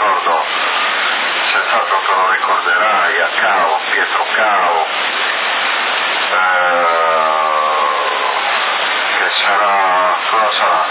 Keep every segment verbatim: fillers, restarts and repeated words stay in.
ricordo, senz'altro te lo ricorderai, a Cao, Pietro Cao, eh, che sarà, cosa sarà?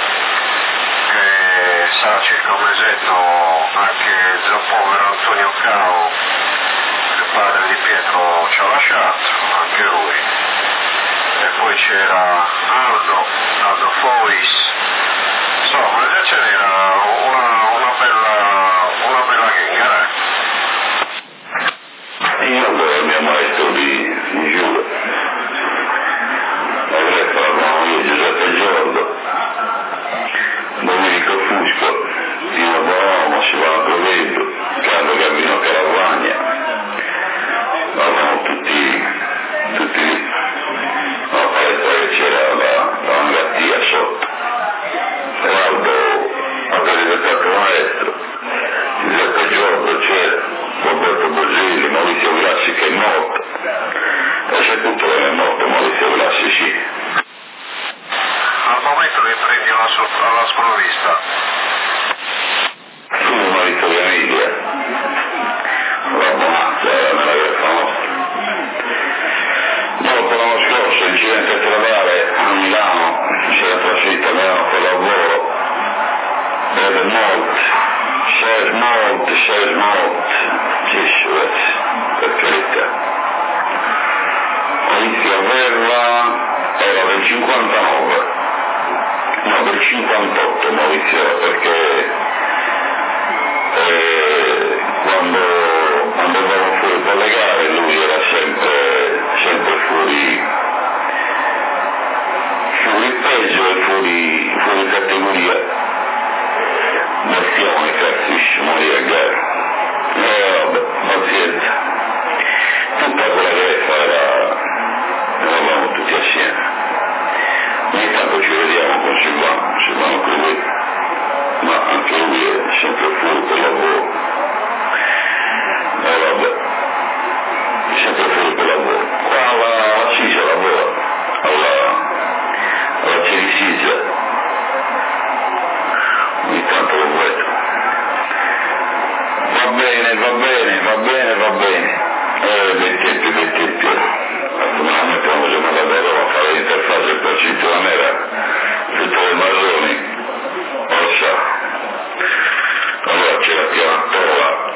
Che sarà circa un mesetto anche zio povero Antonio Cao, che padre di Pietro ci ha lasciato, anche lui. E poi c'era Aldo, Aldo Fois, insomma già ce n'era una, una bella una bella ghenga, eh? Io allora il mio maestro di, di Giuda, avrei parlato io Giuseppe Giordo, Domenico Fusco, Dino Bonomo, Silvano Proveggio, Carlo Gambino Caravagna, eravamo tutti, tutti lì. Alla palestra che c'era la, la Mangattia sotto, Aldo aveva detto maestro, Giuseppe Giordo c'era, Roberto Bogelli, Maurizio Grassi che è morto, e c'è tutto che è morto Maurizio Grassi, sì. Al momento li prendi alla, alla sprovvista. Su Maurizio Gamiglia, la bonanza era nella greffa nostra. Dopo l'anno scorso, incidente stradale a Milano, c'era trasferito a Milano per lavoro, ed molto, c'è molto, c'è molto, ci per carità. Maurizio aveva, era del cinquantanove, no del cinquantotto Maurizio era, perché eh, quando andavamo fuori per le gare lui era sempre, sempre fuori, fuori peso e fuori, fuori categoria. Mettiamo i cazzissimo lì a gara. E vabbè, pazienza. Tutta quella greffa era, eravamo tutti assieme. Ogni tanto ci vediamo con Silvano, Silvano con lui, ma anche lui è sempre fuori per lavoro. E vabbè, sempre fuori per lavoro. Qua alla Cisa lavora, alla, alla Cerisisa. Ogni tanto lo vedo. Va bene, va bene, va bene, va bene. Eh, bei tempi, bei tempi. Naturalmente quando siamo andati a Roma a fare l'interfaccia per Cintura Nera, tutte le Masoni, Orsa. Allora c'era Pianatola,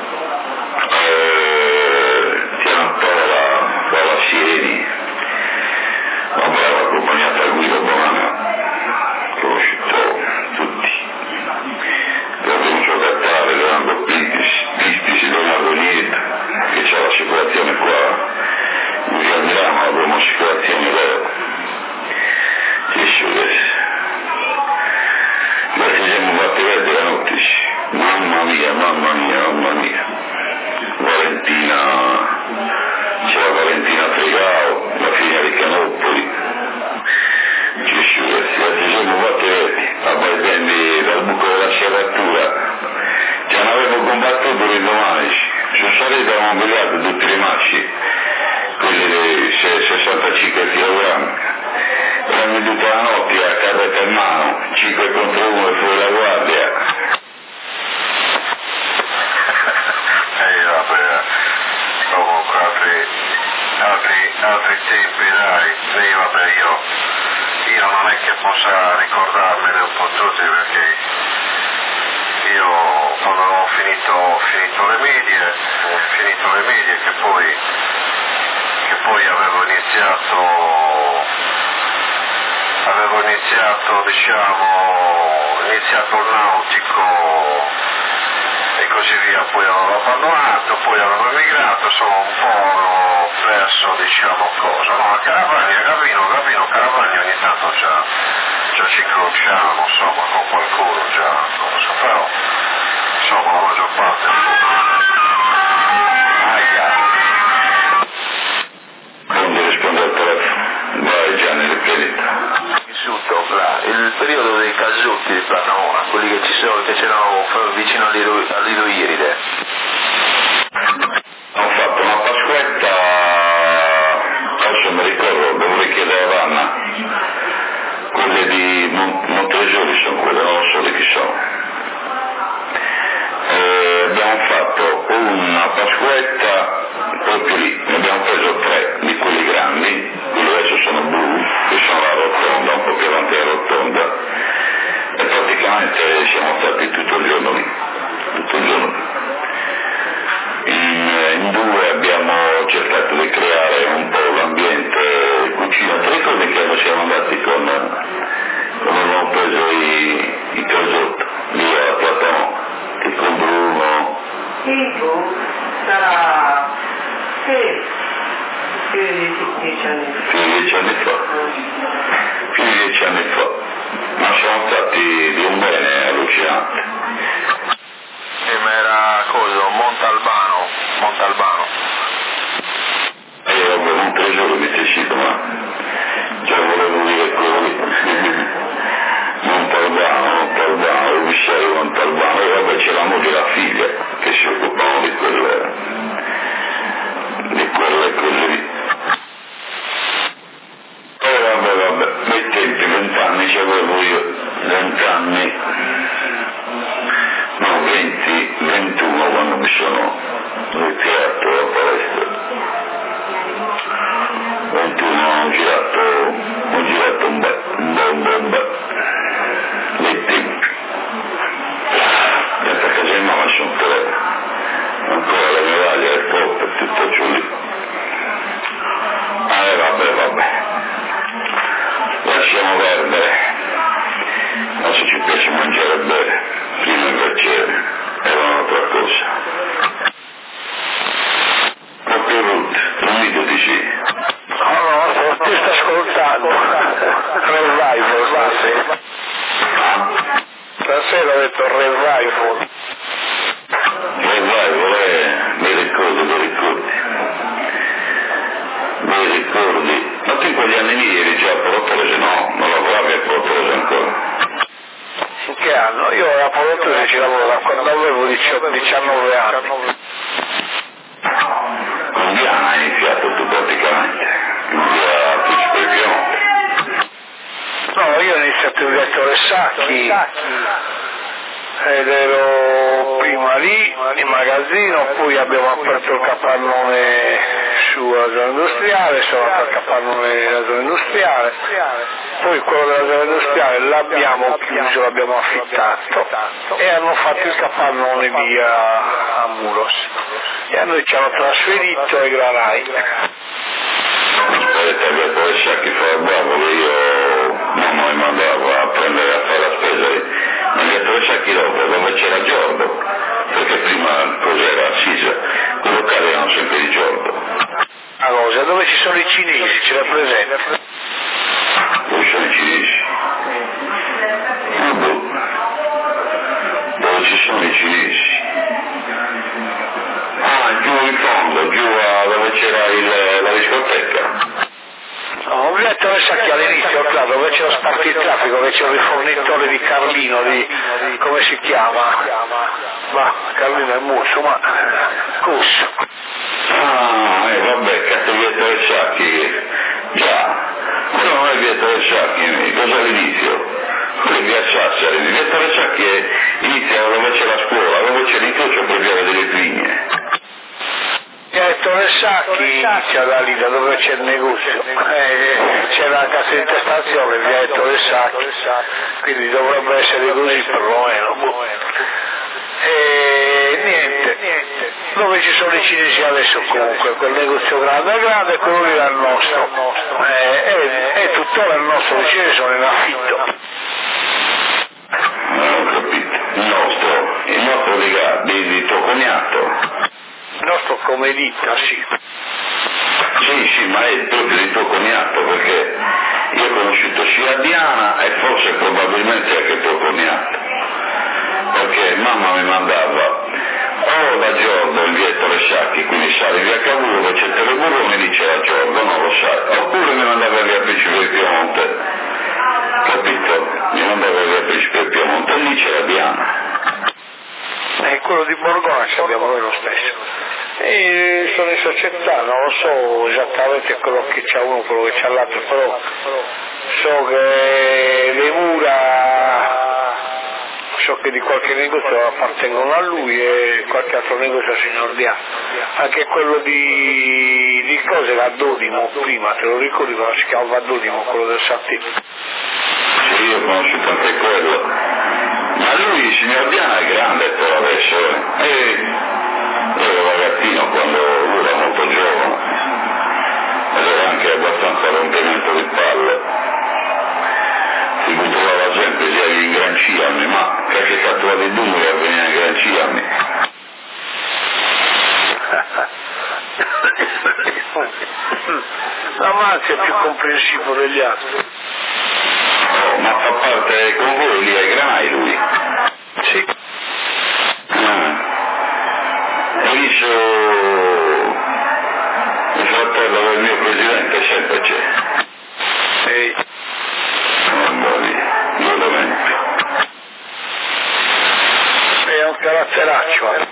eh, Pianatola, Paola Sieni, una brava accompagnata a Guido Bonana, conosciuto tutti. Abbiamo giocato Leonardo Pistici, Leonardo Nieta, che c'ha l'assicurazione qua, qui a Milano abbiamo assicurazione loro. Sì, sì, ma ci siamo fatti vedere la notte, mamma mia, mamma mia, mamma mia. Valentina, c'era Valentina Fregao, la figlia di Canopoli. Ci siamo fatti vedere, a Barbendi dal buco della serratura. Che non avevo combattuto i domani, sono saliti a un biglietto tutti i maschi, quelli di sessantacinque chilogrammi, e hanno veduto la notte a carretta in mano, cinque contro uno fuori la guardia. E vabbè, comunque altri, altri, altri tempi, dai, sì, vabbè, io, io non è che possa ricordarmene un po' tutti, perché io quando ho finito, ho finito le medie, ho finito le medie che poi, che poi avevo iniziato, avevo iniziato, diciamo, iniziato il nautico e così via, poi avevo abbandonato, poi avevo emigrato, sono un po' perso, diciamo, cosa, no, a Caravagna, Gavino, Gavino, Caravagna ogni tanto già, già ci incrociamo, insomma, con qualcuno già, cosa, però, insomma, la maggior parte. Aia. Quando risponde al telefono, vai Gianni, ripetita. Vissuto là, il periodo dei casutti di Platamona, quelli che ci sono, che c'erano vicino all'Ido Iride. Ho fatto una pasquetta, adesso mi ricordo, devo richiedere a Vanna, quelle di Montresori sono quelle, non so di chi sono. praticamente siamo stati tutto il giorno lì, tutto il giorno lì. In, in due abbiamo cercato di creare un po' l'ambiente cucina. Ti ricordi che siamo andati con, quando abbiamo preso i, i casotto, lì a Platano, che con Bruno? Sì, sarà, sì, più di dieci anni fa. Più di dieci anni fa. Più di dieci anni fa. Ma siamo stati di un bene allucinante. Sì, ma era cosa? Montalbano, Montalbano. E io vabbè, non tre giorni mi sei ma già volevo dire quello lì. Montalbano, Montalbano, il ufficiale Montalbano, e vabbè c'era la moglie e la figlia che si occupavano di quelle, di quelle cose lì. E vabbè, vabbè, nei tempi, vent'anni ci avevo io, vent'anni, no, venti, ventuno quando mi sono ritirato alla palestra. ventuno ho girato, ho girato un bel, un bel, un bel, un bel, nei tempi. Dentro a casa di mamma sono tre, ancora la medaglia, il top e tutto giù lì. Ah, eh, vabbè, vabbè. Lasciamo perdere. Adesso ci piace mangiare e bere, prima invece era un'altra cosa. Proprio Ruth, non mi dici? No, no, ti sto ascoltando. Revival, stasera. Stasera ho detto revival. Revival, eh, mi ricordo, mi ricordi. Mi ricordi. Ma tu in quegli anni lì eri già a Portoese, no? Non lavoravi a Portoese ancora? In che anno? Io a Portoese ci lavoro da quando avevo diciannove anni. Con Diana hai iniziato tu praticamente, in via Principe Piemonte. No, io ho iniziato in via Ettore Sacchi ed ero prima lì in magazzino, poi abbiamo aperto il capannone sulla zona industriale, sono aperto il capannone nella zona industriale, poi quello della zona industriale l'abbiamo chiuso, l'abbiamo affittato e hanno fatto il capannone via a Muros e a noi ci hanno trasferito ai granai. Aspetta, via Ettore Sacchi fa bravo che io mamma mi mandava a prendere a fare la spesa lì. Ma via Ettore Sacchi dopo, dove c'era Giordo, perché prima cos'era Sisa, quei locali erano sempre di Giordo. A cosa? Dove ci sono i cinesi, ce l'ha presente? Dove sono i cinesi? Ah, boh. Dove ci sono i cinesi? Ah, giù in fondo, giù a dove c'era il, la discoteca. No, via Ettore Sacchi all'inizio, claro, dove c'era spartito il traffico, dove c'era il fornitore di Carlino, di, come si chiama? Ma Carlino è musso, ma Cusso. Ah, eh, vabbè, cazzo via Ettore Sacchi, già, quello non è via Ettore Sacchi, cosa all'inizio? Quello è via Sassari, via Ettore Sacchi è, inizia dove c'è la scuola, dove c'è l'incrocio per via delle Vigne. Via Ettore Sacchi inizia da lì, da dove c'è il negozio, eh, c'è la casa di intestazione, via Ettore Sacchi, quindi dovrebbe essere così perlomeno. E niente, niente, dove ci sono i cinesi adesso comunque, quel negozio grande è grande e quello lì è il nostro, eh, e, e tuttora il nostro, i cinesi sono in affitto. Non ho capito, il nostro, il nostro di, di, di tuo cognato. Il nostro come ditta, sì. Sì, sì, ma è proprio di tuo cognato, perché io ho conosciuto sia Diana e forse probabilmente anche tuo cognato. Perché mamma mi mandava o da Giordo in via Ettore Sacchi, quindi sali via Cavour, dove c'è Teleburrone e lì c'era Giordo, non lo sai, oppure mi mandava via Principe di Piemonte, capito? Mi mandava via Principe di Piemonte e lì c'era Diana. E quello di Borgona ce l'abbiamo noi lo stesso. E sono in società, non lo so esattamente quello che c'ha uno, quello che c'ha l'altro, però so che le mura, so che di qualche negozio appartengono a lui e qualche altro negozio al signor Diano. Anche quello di, di cose era Dodimo prima, te lo ricordi quando si chiamava Dodimo, quello del Santino? Sì, io ho conosciuto anche quello. signor Diana è grande però adesso, eh. E ero ragazzino quando lui era molto giovane, ed era anche abbastanza rompimento di palle. Si trovava sempre sia in Gran Ciami, ma perché si è trovato il numero a venire in Gran Ciami. La Manzi è più comprensivo degli altri. Oh, ma fa parte con voi lì ai Granai lui? Sì. Ah. Ho visto il fratello del mio presidente, sempre c'è. Ehi. Mamma mia, veramente. È un caratteraccio, eh.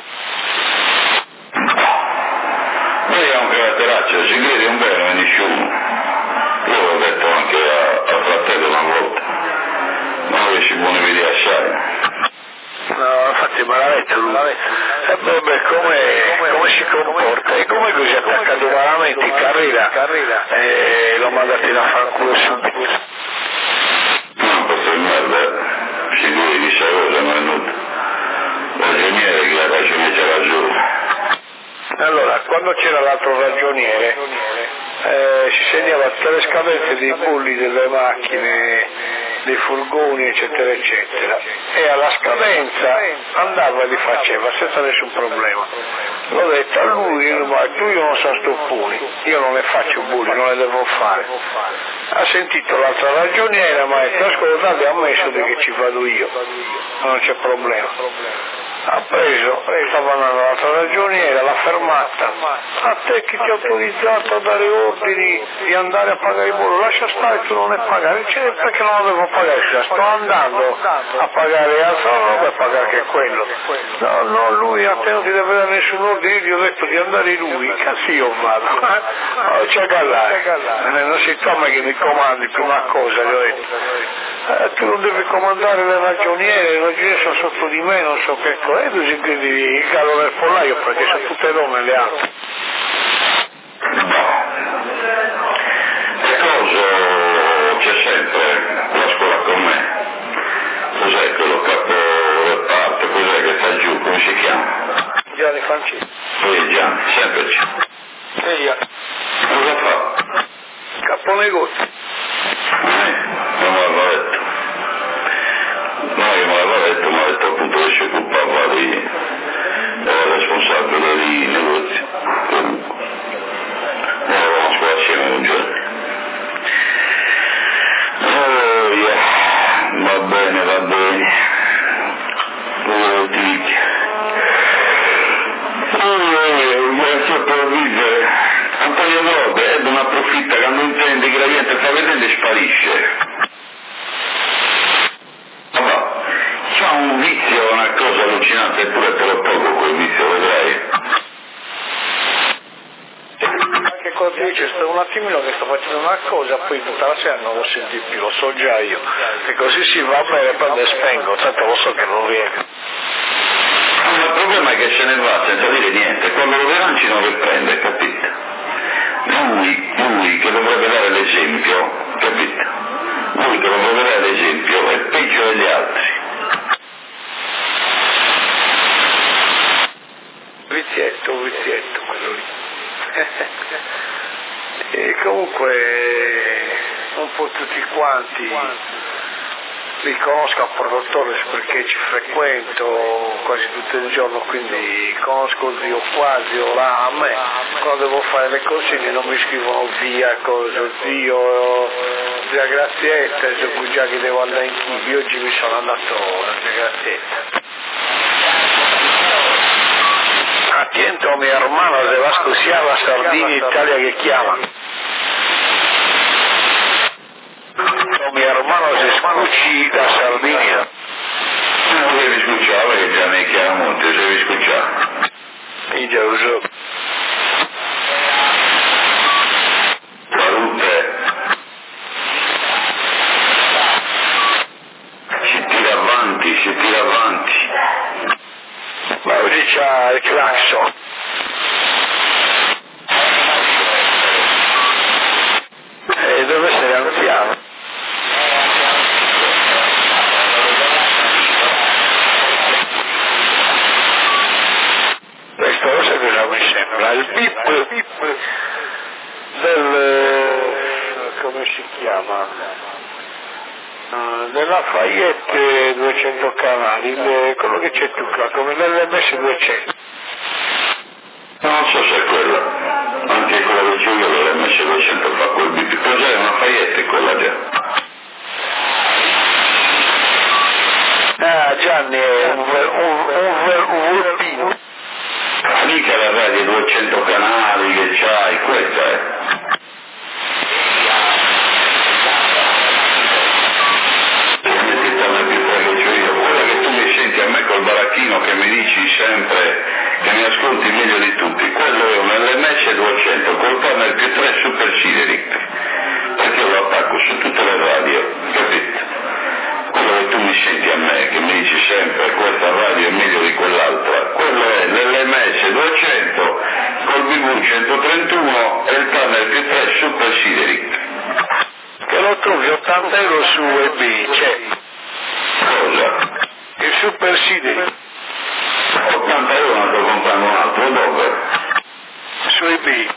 Lui è un caratteraccio, si crede un bene a nessuno. Io l'ho detto anche a, a fratello una volta, ma avessi buone vedi assai. No, infatti me l'ha detto lui. E vabbè, come, come si comporta? E come così attaccato veramente in carriera e l'ho mandato a fanculo subito. No, questo è merda, si crede di questa cosa, ma è nulla. Ragioniere che la ragione c'ha ragione. Allora, quando c'era l'altro ragioniere, eh, si segnava tutte le scadenze dei bolli delle macchine, dei furgoni, eccetera, eccetera, e alla scadenza andava e li faceva senza nessun problema. L'ho detto a lui, ma tu io non sono stopponi, io non le faccio bulli, non le devo fare. Ha sentito l'altra ragioniera, ma ha detto, ascoltate, ha ammesso di che ci vado io, non c'è problema. Ha preso, stava andando l'altra ragioniera, l'ha fermata. A te chi ti ha autorizzato a dare ordini di andare a pagare il bollo? Lascia stare, tu non ne pagare. Dice, perché non lo devo pagare? Cioè, sto andando a pagare altra roba e pagare che quello. No, no, lui a te non ti deve dare nessun ordine, gli ho detto di andare lui. Cazzo io vado. Oh, c'è Gallare. Non si trova che mi comandi prima cosa, gli ho detto. Eh, tu non devi comandare le ragioniere, le ragioniere sono sotto di me, non so che cosa, e tu si credi il gallo nel pollaio perché sono tutte donne le altre. E cosa c'è sempre la scuola con me? Cos'è quello capo reparto, cos'è che sta giù, come si chiama? Gianni Francesco. Sì, Gianni, sempre giù. E io. Cosa fa? Capo negozio. Eh, non me l'aveva detto. No, io me l'aveva detto, mi ha detto appunto che si occupava di eh, responsabile di negozi. Comunque. Noi avevamo scuola assieme un giorno. Oh, yeah. Va bene, va bene. Oh, Dio. Oh, grazie per vivere. Antonio Lode ebbe una profitta che non intende che la gente sta vedendo e sparisce. Vabbè, c'ha un vizio, una cosa allucinante, eppure te lo tolgo quel vizio, vedrai. Anche quando dice sto un attimino che sto facendo una cosa, poi tutta la sera non lo senti più, lo so già io. E così si va bene, prendo e spengo, tanto lo so che non viene. Ma il problema è che se ne va senza dire niente, quando lo veranci non riprende, capito? Lui, lui che dovrebbe dare l'esempio, capito? Lui che dovrebbe dare l'esempio è peggio degli altri. Vizietto, un vizietto quello lì. E comunque un po' tutti quanti li conosco a produttore perché ci frequento quasi tutto il giorno, quindi conosco zio qua, zio là. A me quando devo fare le consegne non mi scrivono via cosa, zio, zia Grazietta, so già che devo andare in Chibi, oggi mi sono andato a zia Grazietta. Atiento mi hermano de Vasco Sierra, Sardinia, Italia que llama. Mi hermano se escuchi da Sardinia. Non devi escuchare perché già ne chiaramente, devi escuchare. Y ya uso. Salute. Si tira avanti, si tira avanti. Ma oggi c'ha il clacson. E deve essere anziano. del, come si chiama, della Lafayette duecento canali, le, quello che c'è tu qua, come l'L M S duecento. Non so se è quella, anche quella del Giulio l'L M S duecento fa quel bip, cos'è una Lafayette quella già? Ah Gianni, è un volpino. Mica la radio duecento canali che c'hai, questa è. Quella che tu mi senti a me col baracchino che mi dici sempre che mi ascolti meglio di tutti, quello è un L M S duecento col panel più tre Super Sideric, perché lo attacco su tutte le radio, capito? Quello che tu mi senti a me, che mi dici sempre questa radio è meglio di quell'altra, quello è l'L M S duecento col B V centotrentuno e il panel più tre Super Sideric. Che lo trovi ottanta euro su E B, c'è. Cosa? Il Super Sideric. ottanta euro non sto comprando un altro, dove? Su E B.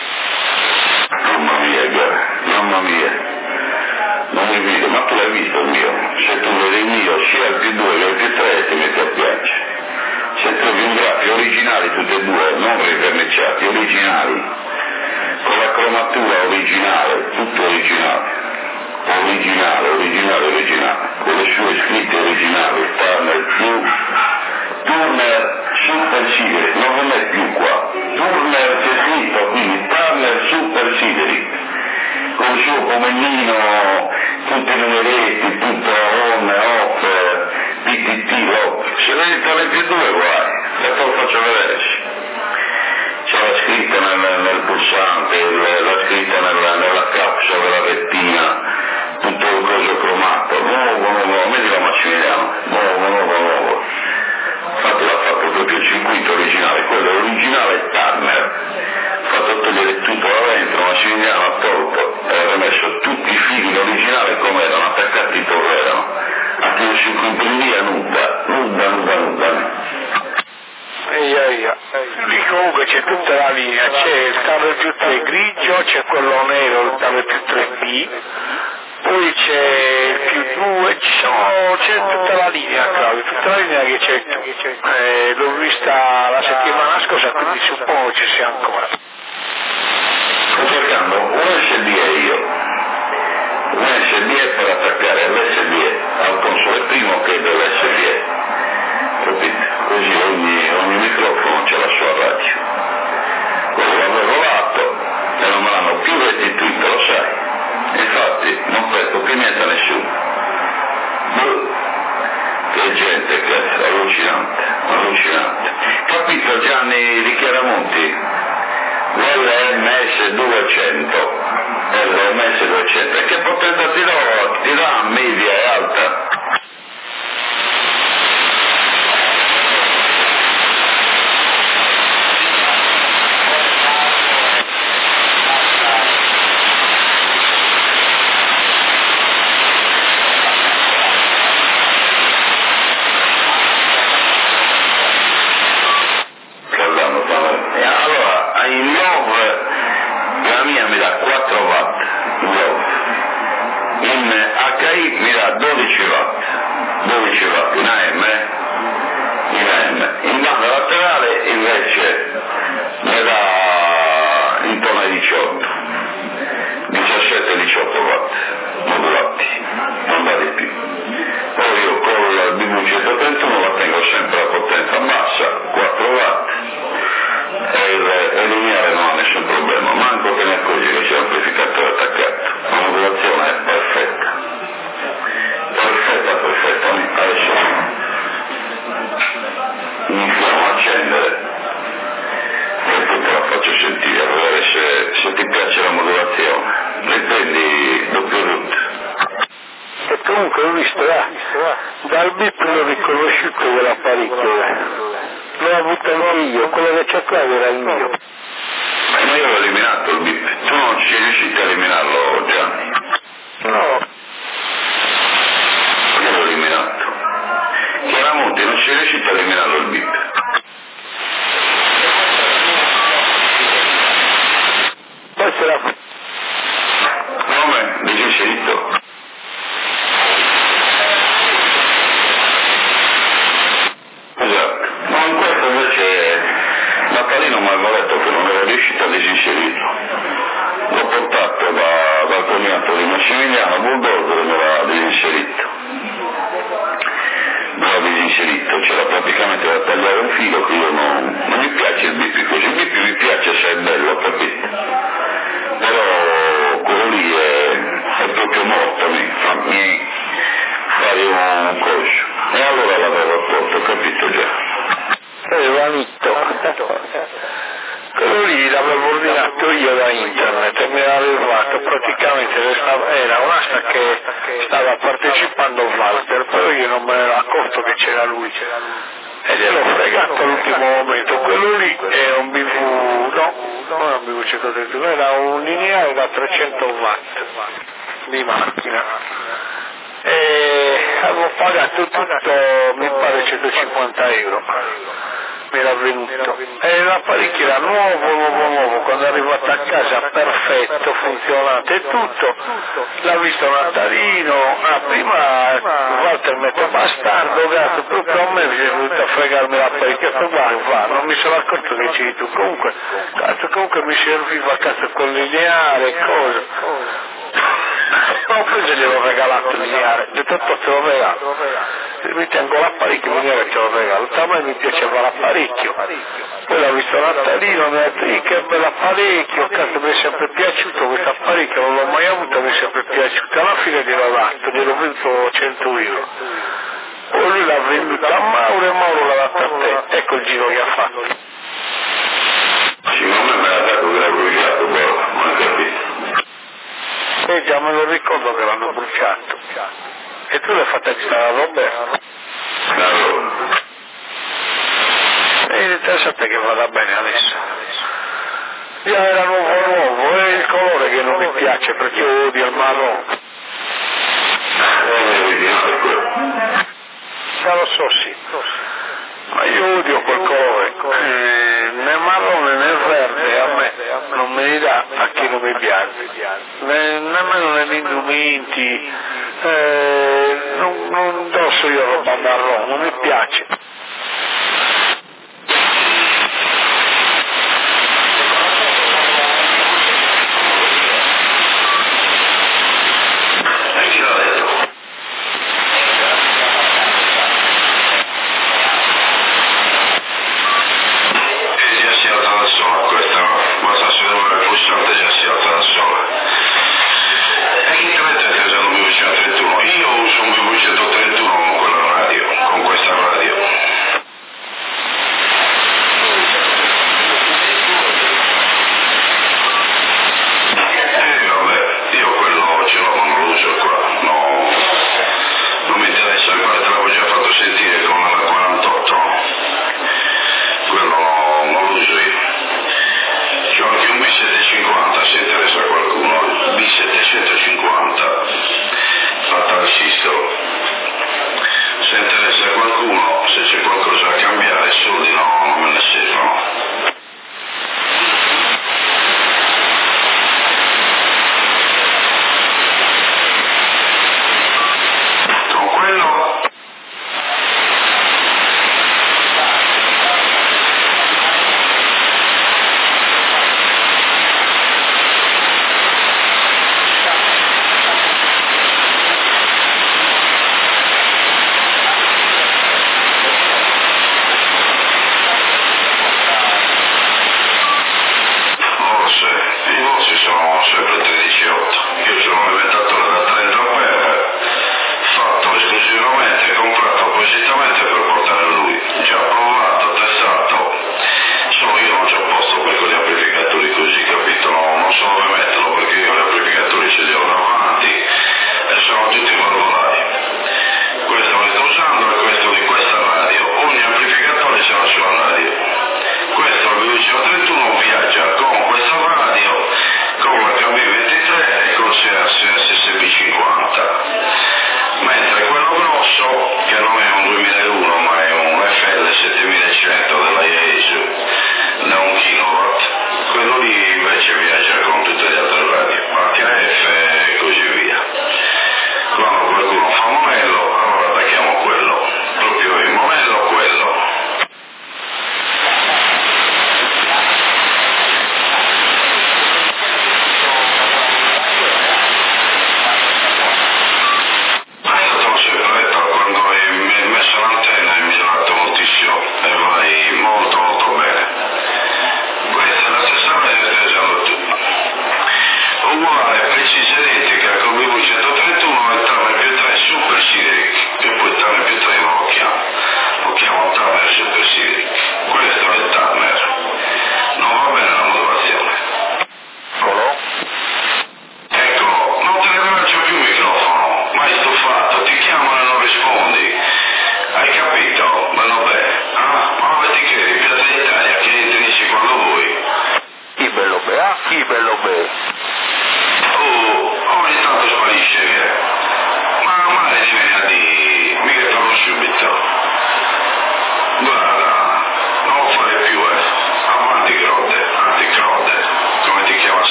Mamma mia, guarda, mamma mia. Non mi vedo, ma tu l'hai visto il mio? Se tu vedi il mio, sia il più due che il più tre ti metti a piacere. Se trovi un grafico originali tutti e due, non riverniciati, originali, con la cromatura originale, tutto originale, originale, originale, originale, con le sue scritte originali, Turner più, Turner Super Sideric, non è più qua, Turner c'è scritto, quindi Turner Super Sideric, con il suo comennino, tutti i numeretti, tutto on, off, P T T, off. Se vedi tra le più due, guai, e poi lo faccio vedere. C'è la scritta nel, nel pulsante, la scritta nella, nella capsula della rettina, tutto il coso cromato, nuovo, nuovo, nuovo, vedi la Massimiliano, nuovo, nuovo, nuovo. Infatti l'ha fatto proprio il circuito originale, quello originale Turner. Fatto togliere tutto da dentro, Massimiliano ha tolto e ha rimesso tutti i fili in originale come erano, attaccati dove erano, ha tenuto su compagnia nuda, nuda, nuda, nuda. Eia, eia. Lì comunque c'è tutta la linea, c'è il tavolo più tre grigio, c'è quello nero, il tavolo più tre B, poi c'è il più due, ci sono, c'è tutta la linea, Claudio, tutta la linea che c'è tu. Eh, l'ho vista la settimana scorsa, quindi suppongo ci sia ancora. Sto cercando un S D E io, un S D E per attaccare l'S D E al console primo che è dell'S D E, capite? Così ogni, ogni microfono c'è la sua radio. Quello l'avevo fatto e non me l'hanno più restituito, lo sai. Infatti non presto più niente a nessuno. Che gente che è allucinante, allucinante. Capito Gianni di Chiaramonti? L'L M S duecento, L M S duecento, e che potenza ti dà, ti dà media e alta? Dal bip l'ho riconosciuto quell'apparecchio, l'ho avuto anche io, quello che c'è qua era il mio. Ma io l'ho eliminato il bip, tu non ci sei riuscito a eliminarlo Gianni? No. Io l'ho eliminato. Chiaramonti non ci sei riuscito a eliminarlo il bip. quello lì l'avevo ordinato io da internet e mi era arrivato praticamente, era un'asta che stava partecipando Walter, però io non me ne ero accorto che c'era lui e gliel'ho fregato all'ultimo momento. Quello lì è un B V, no, non è un B V centotrentadue, era un lineare da trecento watt di macchina e avevo pagato tutto, mi pare centocinquanta euro, mi era venuto e l'apparecchio era nuovo, nuovo, nuovo. Quando è arrivato a casa perfetto, funzionante e tutto, l'ha visto Natalino, ah, prima Walter mi ha detto bastardo, gatto, proprio a me mi è venuto a fregarmi l'apparecchio, ho detto va, va, non mi sono accorto che c'eri tu, comunque, cazzo, comunque mi serviva a casa con lineare, cosa. No, poi se gliel'ho regalato il lineare, ho detto te lo regalo, mi tengo l'apparecchio, il lineare ce lo regalo, a me mi piaceva l'apparecchio, poi l'ho visto Natalino, mi ha detto che bell'apparecchio, cazzo mi è sempre piaciuto questo apparecchio, non l'ho mai avuto, mi è sempre piaciuto, alla fine gliel'ho dato, gliel'ho venduto cento euro, poi lui l'ha venduto a Mauro e Mauro l'ha dato a te, ecco il giro che ha fatto. Sì, non me l'ha dato che l'ha bruciato, boh, non capito. E già me lo ricordo che l'hanno bruciato. E tu l'hai fatta girare a Roberto? No. E interessante che vada bene adesso. Già era nuovo nuovo, è il colore che non mi piace perché io odio il marrone. Ma lo so, sì. Ma io odio quel colore. Eh, né marrone né verde a me non me li dà a chi non mi piace. Ne, nemmeno negli indumenti. Eh, non, non indosso io roba marrone, non mi piace. Io uso un B V centotrentuno con quella radio, con questa radio.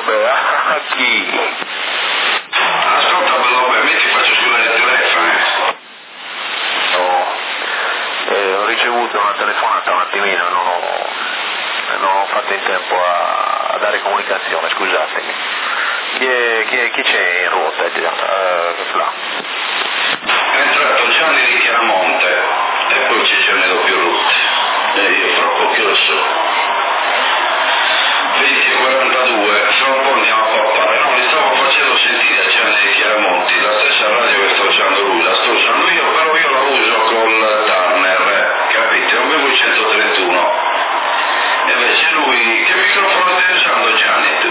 vabbè, a chi? Ascolta, vabbè, mi ti faccio sulle telefono, eh. No, eh, ho ricevuto una telefonata un attimino, non ho, non ho fatto in tempo a, a dare comunicazione, scusatemi. Chi, è, chi, è, chi c'è in ruota? Uh, là. È entrato Gianni di Chiaramonte e poi c'è Gianni Pierrutti e io fra poco lo so. venti e quarantadue, fra un po' andiamo a papare. No, li stavo facendo sentire a Gianni di Chiaramonti, la stessa radio che sta usando lui, la sto usando io, però io la uso col Turner, capite? Non avevo il centotrentuno. E invece lui, che microfono stai usando Gianni tu?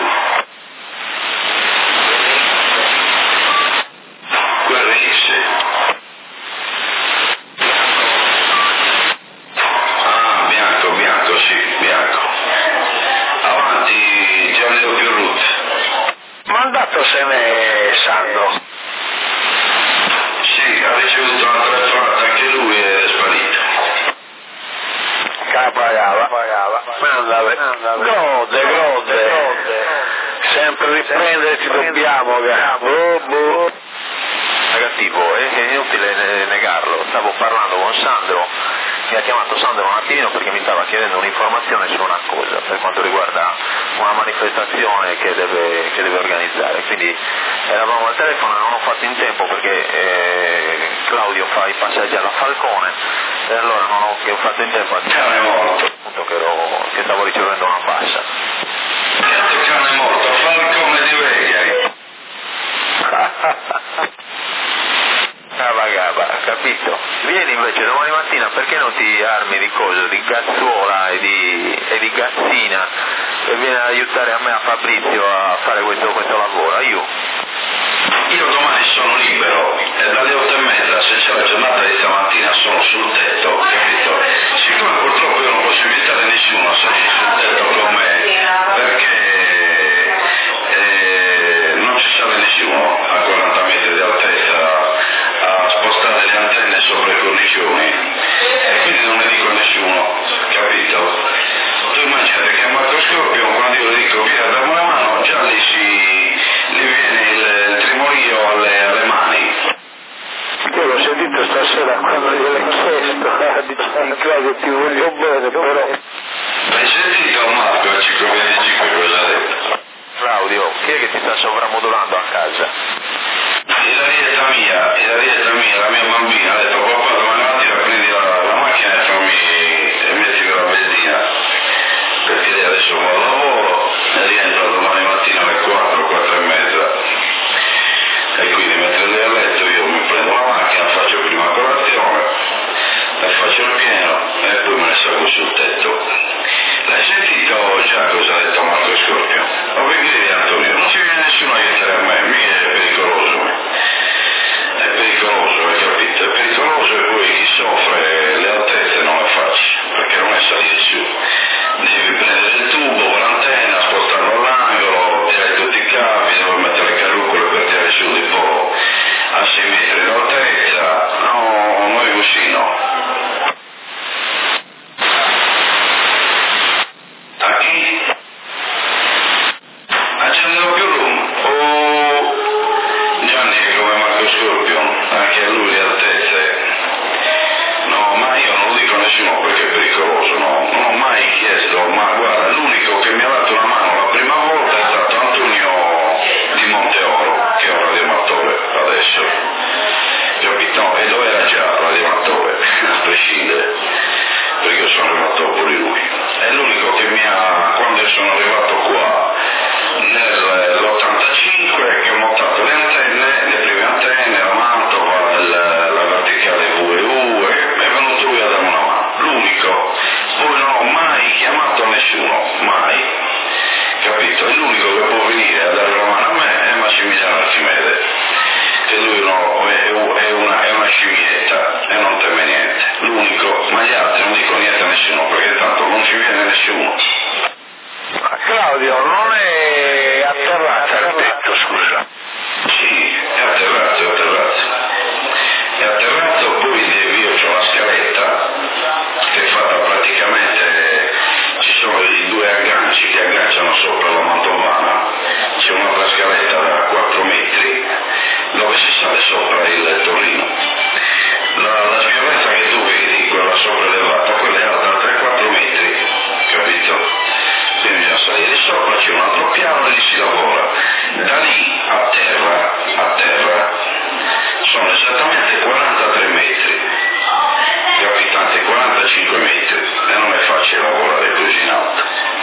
Quel Rix. Ah, bianco, bianco, sì, bianco. Avanti, Gianni Pierrutti. Mandatosene Sandro. Sì, ha ricevuto una telefonata anche lui ed è sparito. Capagava, mandale, gode, gode, sempre riprendere ci dobbiamo, boh, boh. Negativo, è, è inutile negarlo, stavo parlando con Sandro, mi ha chiamato Sandro un attimino perché mi stava chiedendo un'informazione su una cosa per quanto riguarda una manifestazione che deve, che deve organizzare, quindi eravamo al telefono e non ho fatto in tempo perché eh, Claudio fa i passaggi alla Falcone e allora non ho, che ho fatto in tempo a dire Cane morto. appunto che, ero, che stavo ricevendo una bassa. Che cane morto, Falcone di Veglia. Gaba gaba, capito? Vieni invece domani mattina, perché non ti armi di cose, di gazzuola e di, e di gazzina e vieni ad aiutare a me, a Fabrizio, a fare questo, questo lavoro, io. Io domani sono libero e dalle otto e mezza, se c'è la giornata di stamattina, sono sul tetto, capito? Siccome purtroppo io non posso invitare nessuno a salire sul tetto con me, perché eh, non ci sale nessuno a quaranta metri di altezza a spostare le antenne sopra i cornicioni e quindi non ne dico a nessuno, capito? Tu immaginate che a Marco Scorpio quando io le dico via dammi una mano già lì si gli viene il, il tremolio alle, alle mani. Io l'ho sentito stasera quando gliel'ho chiesto, dice Claudio ti voglio bene, però... Hai sentito Marco a cinque venticinque cosa ha detto? Claudio, chi è che ti sta sovramodulando a casa? Ilarietta mia, Ilarietta mia, la mia bambina ha detto papà domani mattina prendi la, la macchina e fammi e mettimi la benzina perché lei adesso va al lavoro e rientra domani mattina alle quattro, quattro e mezza e quindi mentre lei è a letto io mi prendo la macchina, faccio prima colazione e faccio il pieno e poi me ne salgo sul tetto. L'hai sentito già cosa ha detto Marco Scorpio? Lo vedi Antonio, non ci viene nessuno a aiutare a me, mi è pericoloso. È pericoloso, hai capito? È pericoloso e poi chi soffre le altezze non le faccia, perché non è salire su. Devi prendere il tubo, l'antenna, spostarlo all'angolo, tirare tutti i cavi, devi mettere le carrucole per tirare su tipo a sei metri d'altezza. No, noi così no. A chi? A Gianni Pierrutti? O allora lì si lavora. Da lì a terra, a terra, sono esattamente quarantatré metri, capitante, quarantacinque metri, e non è facile lavorare così in alto.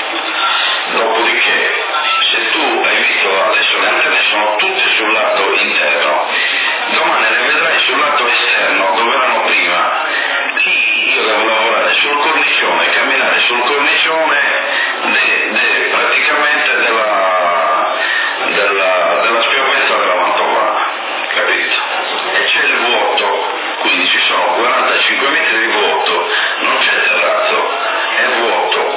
Dopodiché, se tu hai visto adesso le antenne sono tutte sul lato interno, domani le vedrai sul lato esterno dove erano prima. Lì io devo lavorare sul cornicione, camminare sul cornicione de, de, praticamente della, della, della spiovetta della Mantovana, capito? E c'è il vuoto, quindi ci sono quarantacinque metri di vuoto, non c'è terrazzo, è vuoto.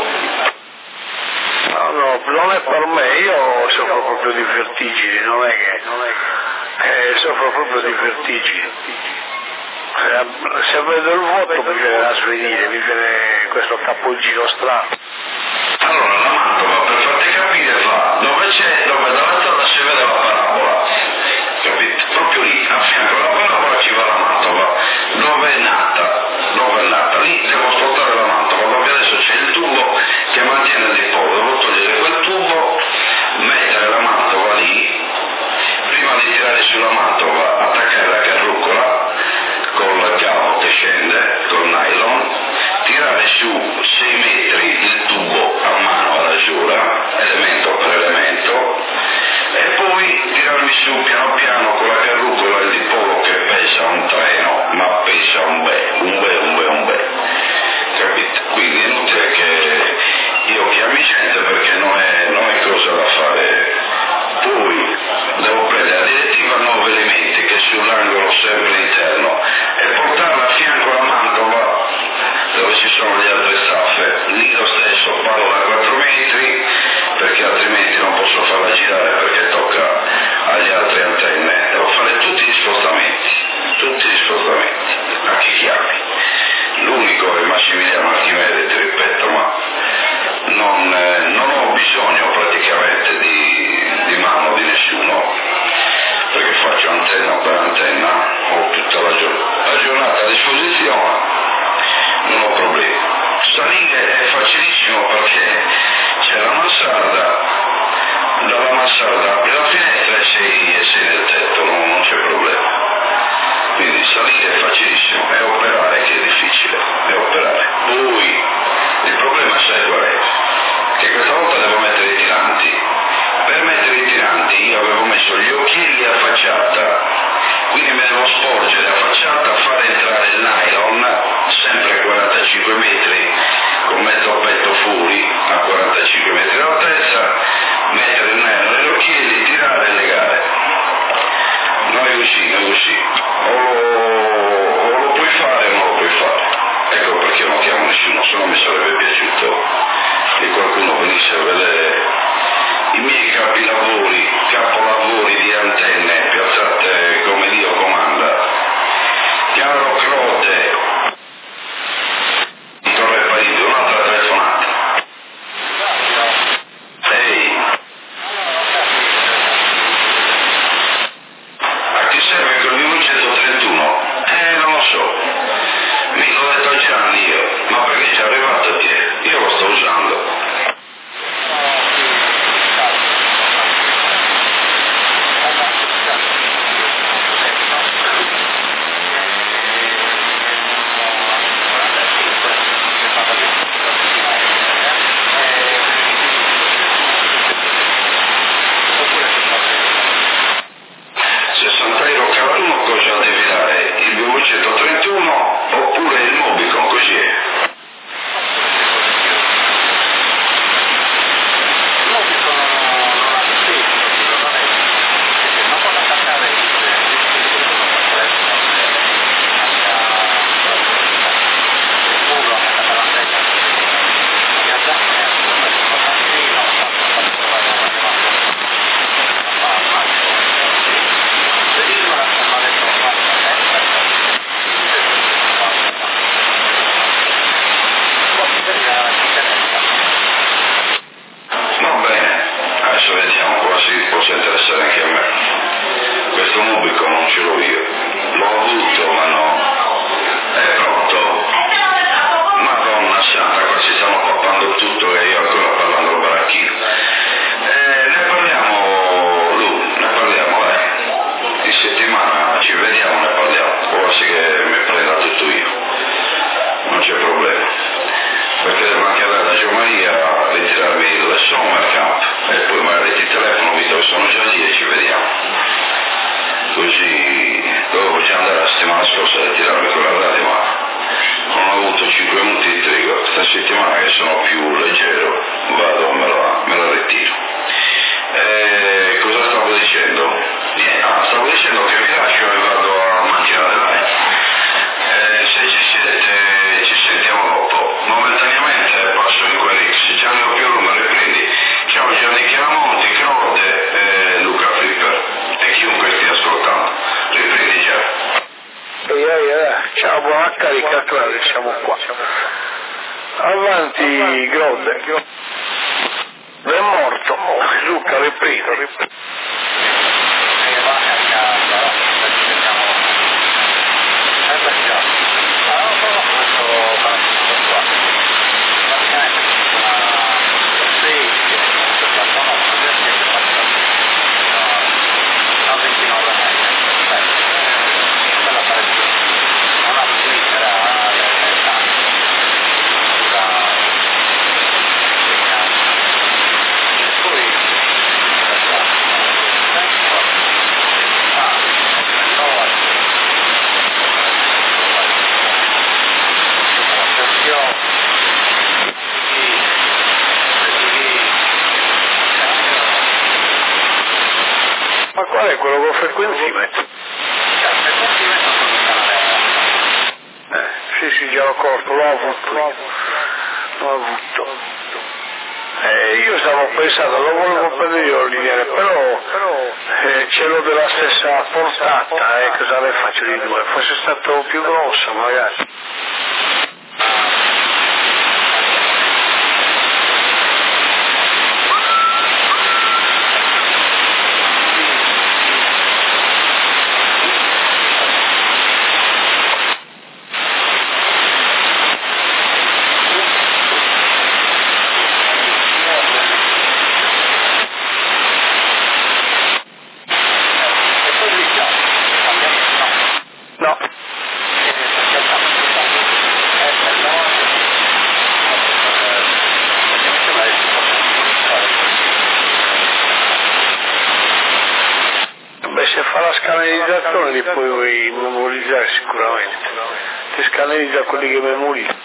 No, no, non è per me, io soffro proprio di vertigini, non è che, eh, soffro proprio di vertigini. Se, se vedo il vuoto mi viene da svenire, mi viene questo capogiro strano. Allora la Mantova, per farti capire, va dove c'è, dove dalla strada si vede la parabola, capito? Proprio lì, a fianco alla parabola ci va la Mantova, dove è nata, dove è nata, lì devo spostare la Mantova, dove adesso c'è il tubo che mantiene il depot, devo togliere quel tubo, mettere la Mantova lì, prima di tirare sulla Mantova, attaccare la carrucola, col cavo che scende, col nylon, tirare su sei metri il tubo a mano alla giura, elemento per elemento, e poi tirarmi su piano piano con la carrucola il dipolo che pesa un treno, ma pesa un bel, un bel, un bel, un bel, capito? Quindi è inutile che io chiami gente perché non è, non è cosa da fare. Poi devo prendere la direttiva nove elementi che è sull'angolo sempre interno e portarla a fianco alla Mantova dove ci sono le altre staffe, lì lo stesso palo da quattro metri perché altrimenti non posso farla girare perché tocca agli altri antenne, devo fare tutti gli spostamenti, tutti gli spostamenti. A chi chiami? L'unico è Massimiliano Archimede, ti ripeto, ma non, eh, non ho bisogno praticamente di, di mano di nessuno perché faccio antenna per antenna, ho tutta la, gio- la giornata a disposizione, non ho problemi. Salire è facilissimo perché c'è la mansarda, dalla mansarda apri la finestra e sei, e sei nel tetto, non, non c'è problema. Quindi salire è facilissimo, è operare che è difficile, è operare. Poi il problema sai qual è? Che questa volta devo mettere i tiranti. Per mettere i tiranti io avevo messo gli occhielli a facciata, quindi mi devo sporgere a facciata, fare entrare il nylon, sempre a quarantacinque metri, con mezzo petto fuori, a quarantacinque metri d'altezza, mettere il nylon negli occhielli, tirare e legare. Non è così, non è così. O lo, o lo puoi fare o non lo puoi fare. Ecco perché non chiamo nessuno, se no mi sarebbe piaciuto che qualcuno venisse a vedere i miei capilavori, capolavori di antenne piazzate come Dio comanda. Chiaro Crote, del Sommercamp e poi magari ti telefono visto che sono già lì e ci vediamo. Così dovevo già andare la settimana scorsa a tirarmi quella radio, ma non ho avuto cinque minuti di trigo. Questa settimana che sono più leggero vado, me la, me la ritiro. E cosa stavo dicendo? Niente, ah, stavo dicendo che mi lascio e vado a mangiare, dai. E se ci siete ci sentiamo dopo. Momentaneamente passo in Querix, già ne ho più numeri, quindi ciao Gianni Chiaramonti, Crote e Luca Flipper e chiunque stia ascoltando. Riprendi già. Ehi, ehi, eh. Ciao, buona carica, claro, siamo qua. Avanti, Grode. È morto, Luca, ripreso, ripreso. Ma qual è quello con frequenzimetro? Eh, sì, sì, già l'ho corto, l'ho avuto io. L'ho avuto. Eh, io stavo pensando, lo volevo prendere io il lineare, però eh, ce l'ho della stessa portata, eh, cosa ne faccio di due? Fosse stato più grosso magari. No. Beh, se fa la scannerizzazione li puoi memorizzare sicuramente. Ti scannerizza quelli che memorizzi.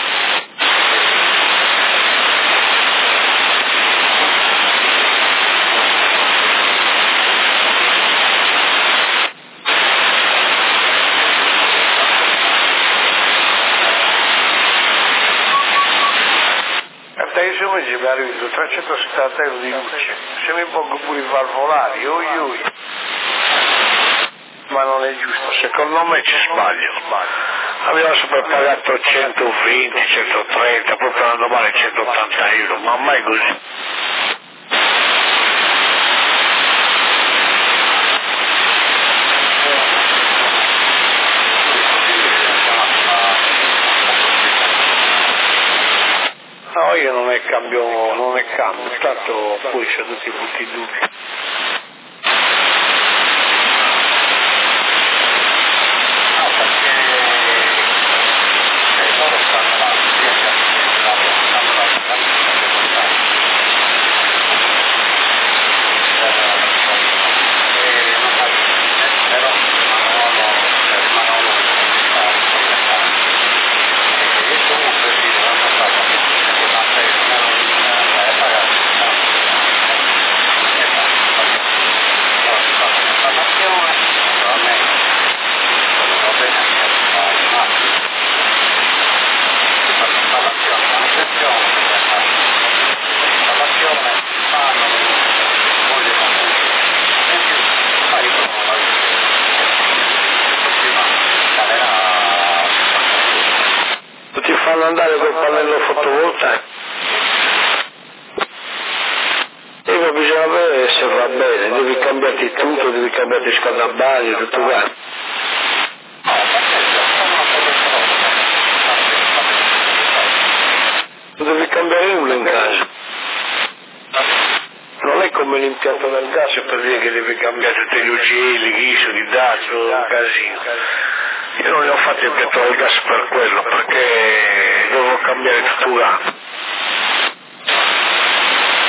Adesso invece mi arrivo trecentosettanta euro di luce, se mi pongo pure i valvolari, oi oi. Ma non è giusto, secondo me ci sbaglio. Abbiamo sempre pagato centoventi, centotrenta, proprio andando male centottanta euro, ma mai così. No, io non ne cambio, non ne cambio, tanto poi c'è tutti i punti dubbi. Fanno andare col pannello fotovoltaico e poi bisogna vedere se va bene, devi cambiarti tutto, devi cambiarti scaldabagno, tutto quanto. Non devi cambiare nulla in casa, non è come l'impianto del gas per dire che devi cambiare tutti gli U G I, le ghiso, di dato, un casino. Io non ne ho fatto il piatto del gas per quello, perché dovevo cambiare tutto l'anno.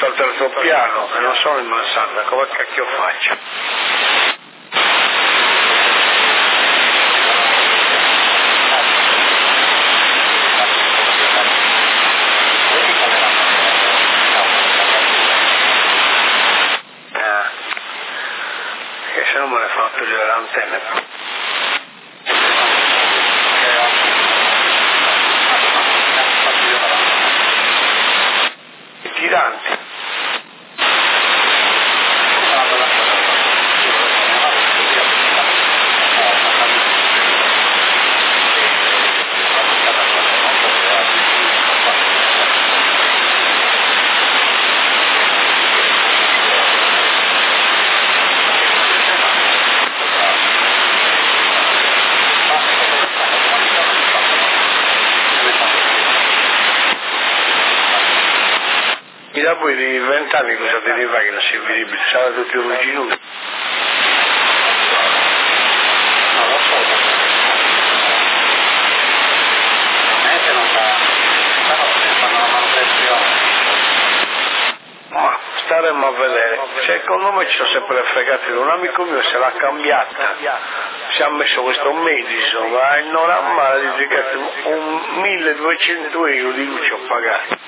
al terzo piano e non sono in mansarda, come cacchio faccio? Eh, che se non me ne fanno togliere le antenne. Tiranti. E dopo di vent'anni cosa ti devi fare che non sei invisibile? Sarà tutti ruginuti. No, lo so. Non è che non fa. Stanotte fanno la manutenzione. Ma staremmo a vedere. Secondo me ci sono sempre fregati da un amico mio, se l'ha cambiata. Si è messo questo Madison, ma non ha male di che un milleduecento euro di luce ho pagato.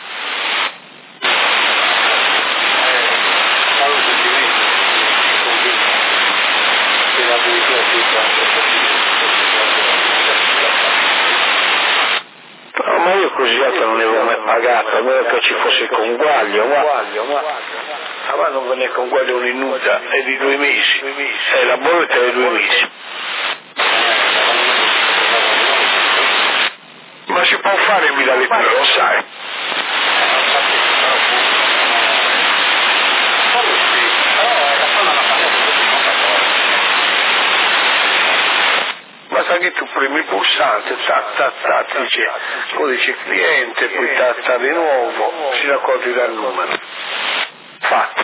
No, ma io così alto non ne avevo mai pagato, a meno che ci fosse il conguaglio, ma, ma non ve ne conguaglio un'innuta, è di due mesi, è la bolletta è di due mesi. Ma si può fare mila letture, lo sai. Basta che tu premi il pulsante, tac tac tac, dice codice cliente, poi tac tac di nuovo, si raccordi dal numero. Fatto.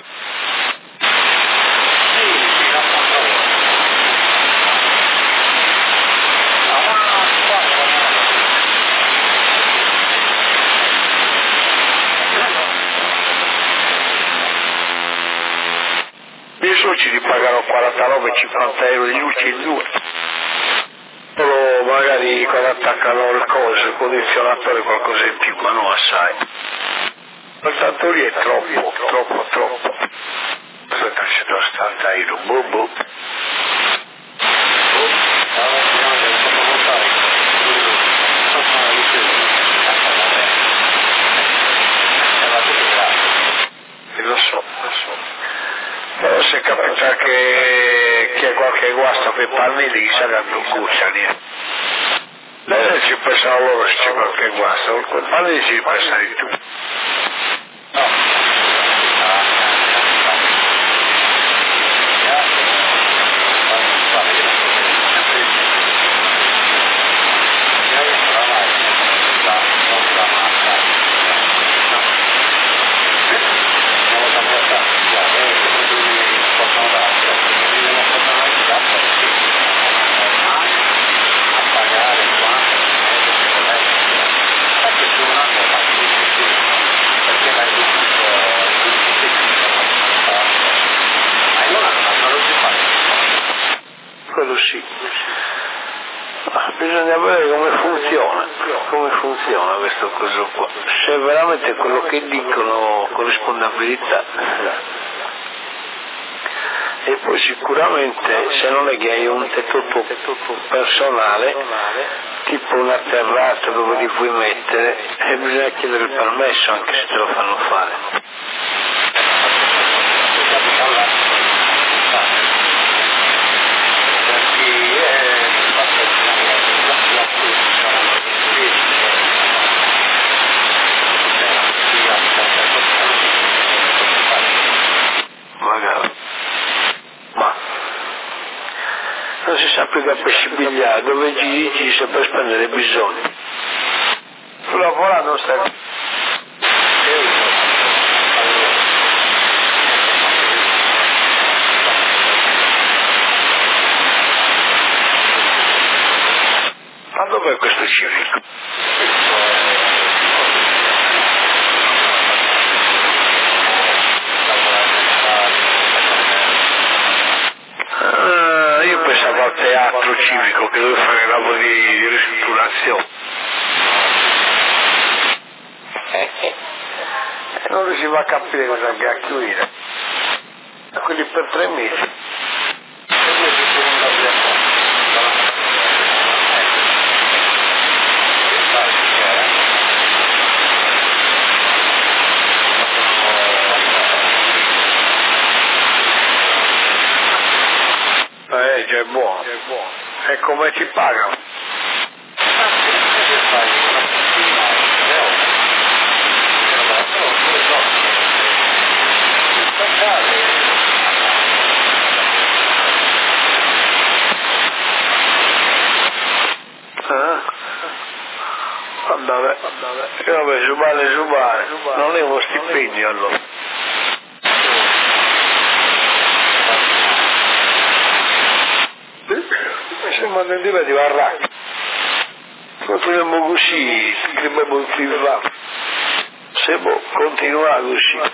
I miei soci li pagano quarantanove cinquanta euro di luce in due. Solo magari quando attaccano le cose, il condizionatore qualcosa in più, ma non assai. Pertanto lì è troppo, troppo, troppo. settecentosettanta euro, boh boh. Lo so, lo so. Però se capita che c'è qualche guasto per i pannelli, saranno cuccioli. Lei ci pensano loro se c'è qualche guasto, con i pannelli ci pensa di tu. Quello sì. Ma bisogna vedere come funziona, come funziona questo coso qua. Se veramente quello che dicono corrisponde a verità. E poi sicuramente se non è che hai un tetto personale, tipo una terrazza dove li puoi mettere, e bisogna chiedere il permesso anche se te lo fanno fare. Magari. Ma non si sa più che pesci bigliare, dove giri giri sempre spendere bisogni. Tu lavora non stai. Ma dov'è questo civico? al teatro civico che deve fare lavori di, di ristrutturazione. E non riusciva a capire cosa abbia chiudere. Quindi per tre mesi. Eh, già è buono. E come ci pagano? Vabbè, vabbè, subare, subare, non è uno stipendio allora. Mi sembra che deve di varracca. Continuiamo così, scriviamo il film. Se può continuare così.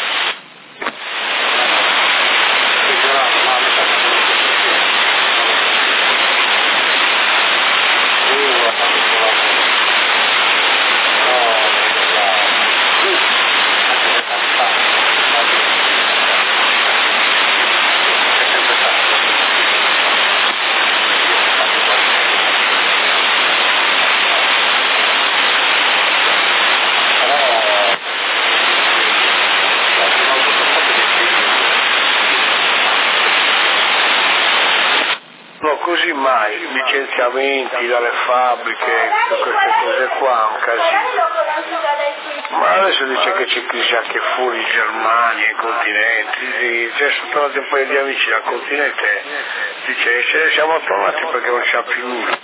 Così mai, licenziamenti dalle fabbriche, queste cose qua, un casino. Ma adesso dice che c'è crisi anche fuori in Germania, in continenti, c'è sono tornati un paio di amici dal continente, dice ce ne siamo tornati perché non c'è più nulla.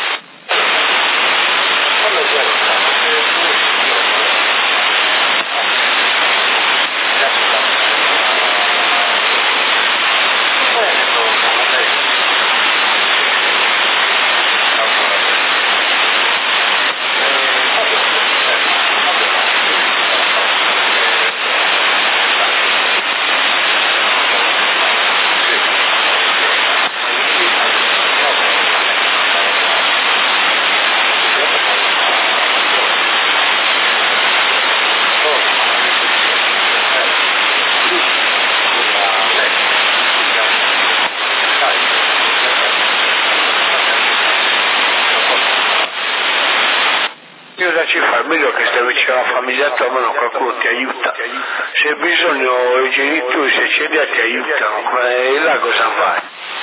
Ci fa meglio che stai vicino alla famiglia tua, almeno qualcuno ti aiuta. Se hai bisogno i genitori, se c'è da ti aiutano, e là cosa fai?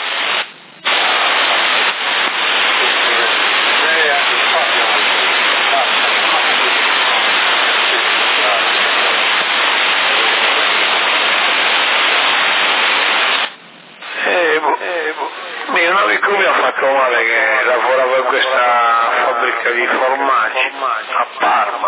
Eh, boh, eh, boh. Un amico mio ha fatto male che lavorava in questa fabbrica di formaggi a Parma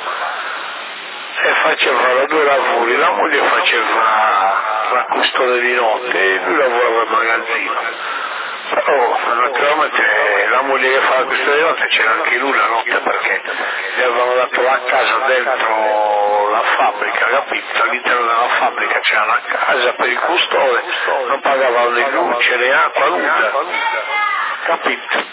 e faceva due lavori, la moglie faceva la custode di notte e lui lavorava al magazzino, però naturalmente la moglie che fa la custode di notte c'era anche lui la notte perché gli avevano dato la casa dentro la fabbrica, capito? All'interno della fabbrica c'era la casa per il custode, non pagavano né luce né acqua, nulla, capito?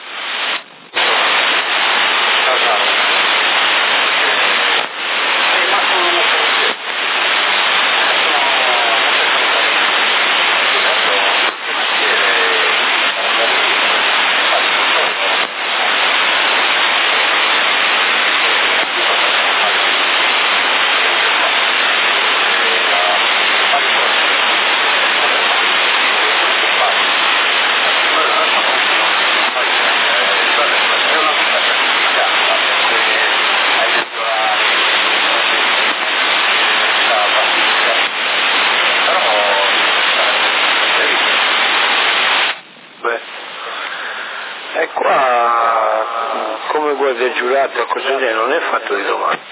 E qua, come guardia giurato, cosa dire, non è fatto di domande.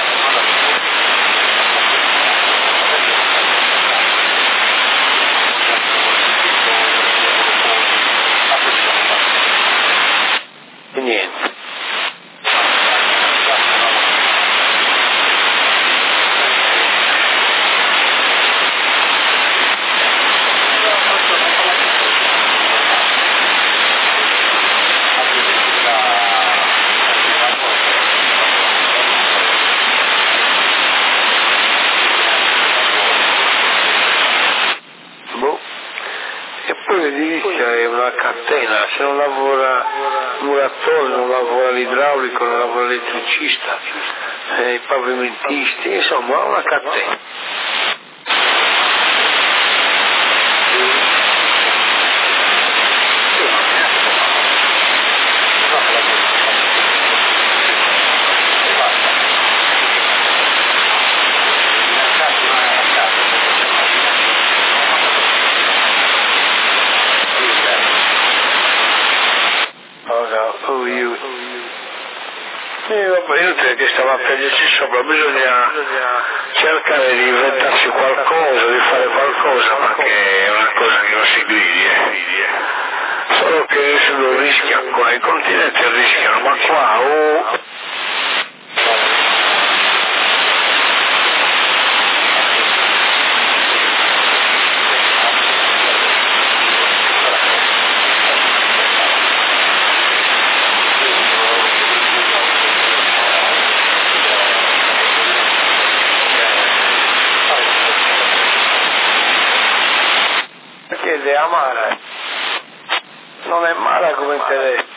E niente. macchina, se non lavora il muratore, non lavora l'idraulico, non lavora l'elettricista, eh, i pavimentisti, insomma una catena. Inutile che stiamo a prenderci sopra, bisogna cercare di inventarsi qualcosa, di fare qualcosa, perché è una cosa che non si gridi, eh. Solo che nessuno rischia qua, i continenti rischiano, ma qua oh. È amara, non è mala come interesse.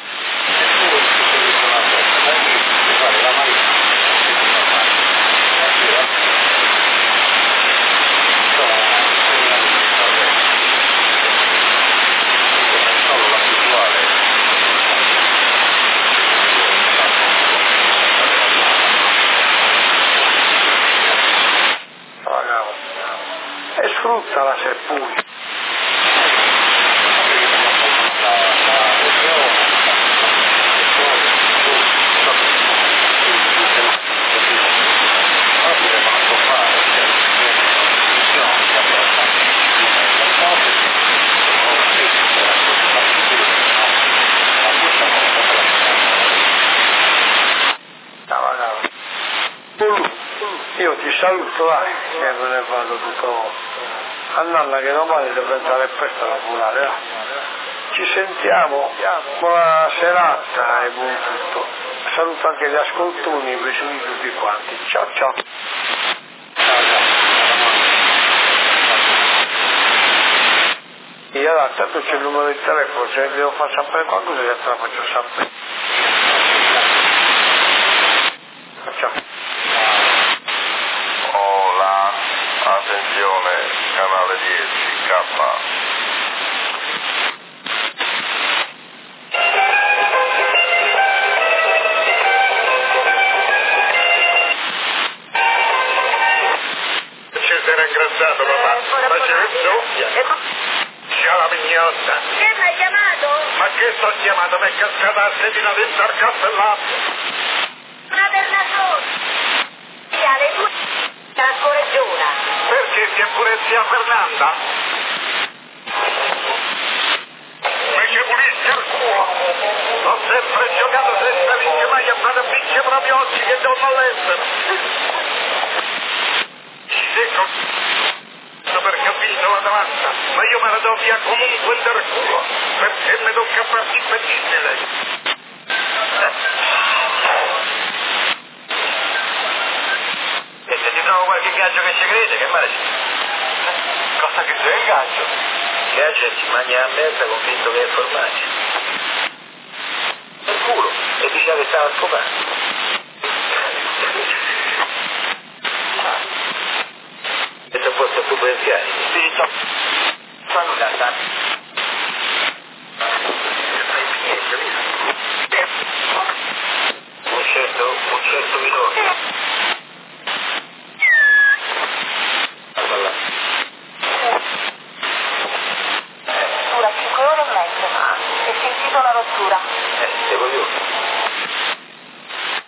E sfruttala se puoi. Io ti saluto, dai, che me ne vado tutto a nanna che non vale deve entrare presto a lavorare, dai. Ci sentiamo, buona serata e buon tutto. Saluto anche gli ascoltoni, i vicini tutti quanti. Ciao ciao. Io allora, tanto c'è il numero di telefono, se devo far sapere qualcosa io te la faccio sapere. Ciao. Attenzione, canale dieci, K. Ci sei ringraziato papà, ma c'è il su? C'è la mignotta. Che mi hai chiamato? Ma che sto chiamato per cascata a sedina dentro al castellato? Una tornasola. Via, le due ancora giura. Perché si è pure zia Fernanda? Invece pulisce il culo. Ho sempre giocato senza vincere, ma gli ha fatto vincere proprio oggi che torno all'estero. Ci secco per capito la davanza, ma io me la do via comunque del culo, perché mi tocca farti per Disneyland. E se ti trovo qualche gaggio che ci crede, che male c'è? Cosa che c'è il gaggio? Il gaggio si mangia a mezza convinto che è formaggio. Per culo, e diceva che stava scopando. E se fosse tu pensieri? Sì, sto... Fanno da tanto. Un certo, un certo minore. Dura cinque ore e mezzo e sentito una rottura. Eh, devo io.